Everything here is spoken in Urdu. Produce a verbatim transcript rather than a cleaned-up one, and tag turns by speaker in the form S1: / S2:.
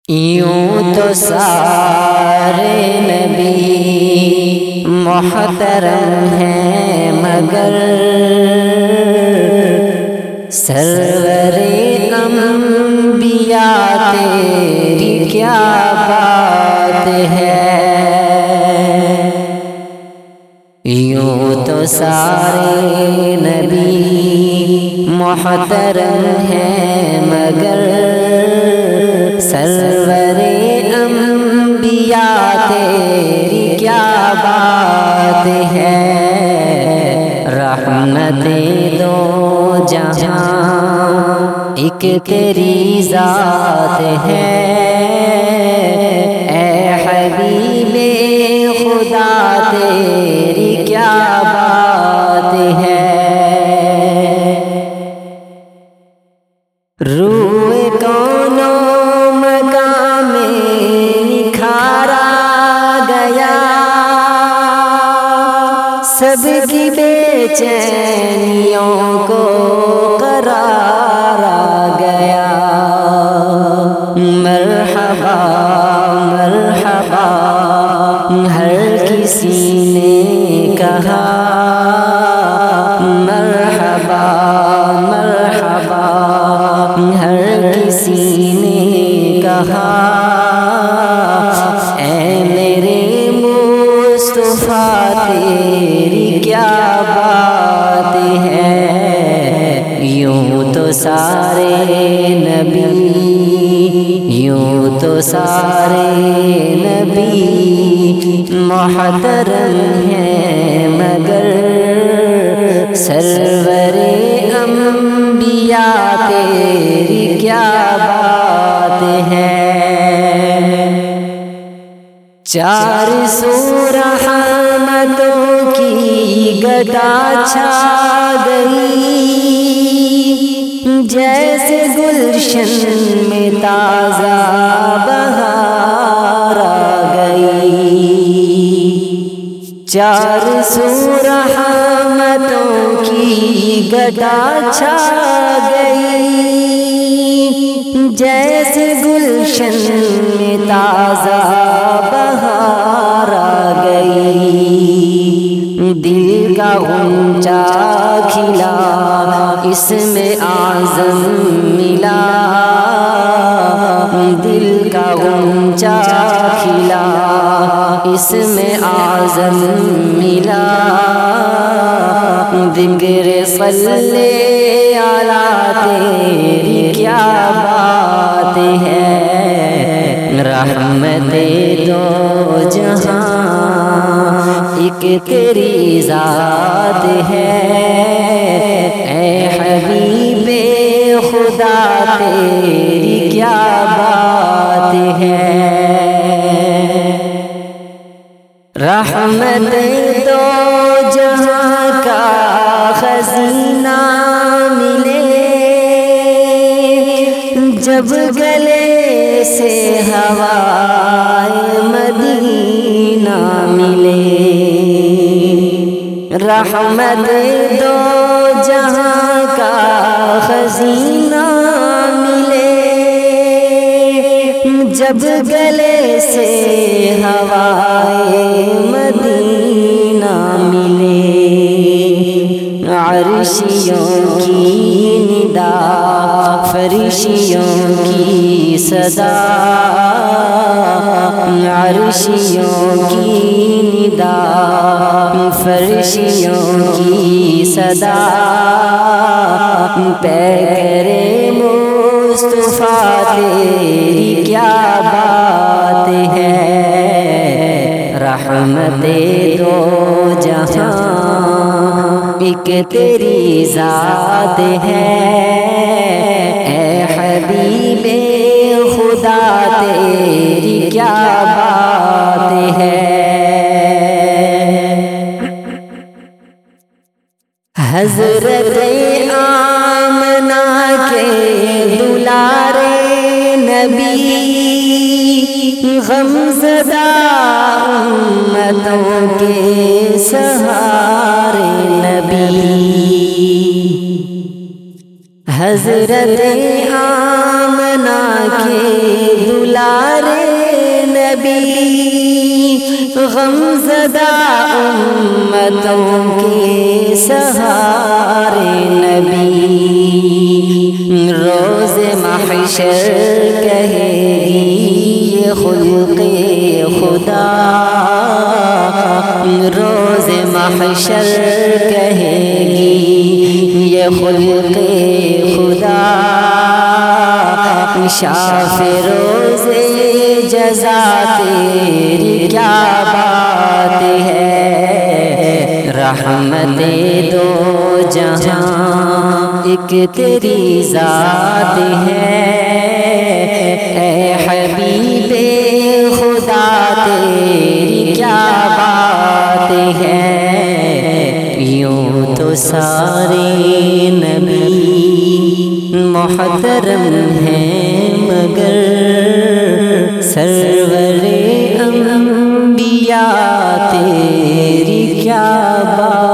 S1: یوں تو سارے نبی محترم ہیں مگر سرور انبیاء تیری کیا بات ہے۔ یوں تو سارے نبی محترم ہیں مگر سرور انبیاء تیری کیا بات ہے۔ رحمت دو جہاں ایک تیری ذات ہے، اے حبیب خدا تیری کیا بات ہے۔ روئے کونو مقام نکھارا گیا، سب کی بے چینیوں کو قرارا گیا۔ مرحبا مرحبا ہر کسی نے کہا، مرحبا مرحبا ہر کسی نے کہا، اے میرے مصطفیٰ تیری کیا بات ہے۔ یوں تو سارے نبی یوں تو سارے نبی محترم ہیں مگر سرور انبیاء تیری کیا بات ہے۔ چار سو رحمتوں کی گدا چھا گئی، جیسے گلشن میں تازہ بہار آ گئی۔ چار سو رحمتوں کی گدا چھا گئی، جیسے گلشن میں تازہ بہار آ گئی۔ دل کا غنچہ کھلا اس میں اعظم ملا، دل کا غنچہ کھلا اس میں اعظم ملا۔ ذکر صلی علی تیری کیا بات ہے۔ رحمت دو جہاں ایک تیری ذات ہے، اے حبیب خدا تیری کیا بات ہے۔ رحمت دو جہاں کا خزینہ ملے، جب گلے سے ہوائے مدینہ ملے۔ رحمت دو جہاں کا خزینہ ملے، جب گلے سے ہوائے مدینہ ملے۔ عرشیوں کی ندا فرشیوں کی صدا، عرشیوں کی ندا فرشیوں کی صدا، پیکر مصطفیٰ تیری کیا بات ہے۔ رحمت دو جہاں ایک تیری ذات ہے، اے حبیب خدا تیری کیا بات ہے۔ حضرت آمنہ کے دلارے نبی، غمزدہ امتوں کے سہارے نبی، حضرت آمنہ کے دلارے سہارے نبی روز محشر کہے گی یہ خلق خدا، روز محشر کہے گی یہ خلق خدا، شاف روز جزا تیری کیا بات ہے، رحمت دو جہاں ایک تیری ذات ہے، اے حبیب خدا تیری کیا بات ہے، یوں تو سارے نبی محترم ہیں مگر سرور انبیاء تیری کیا بات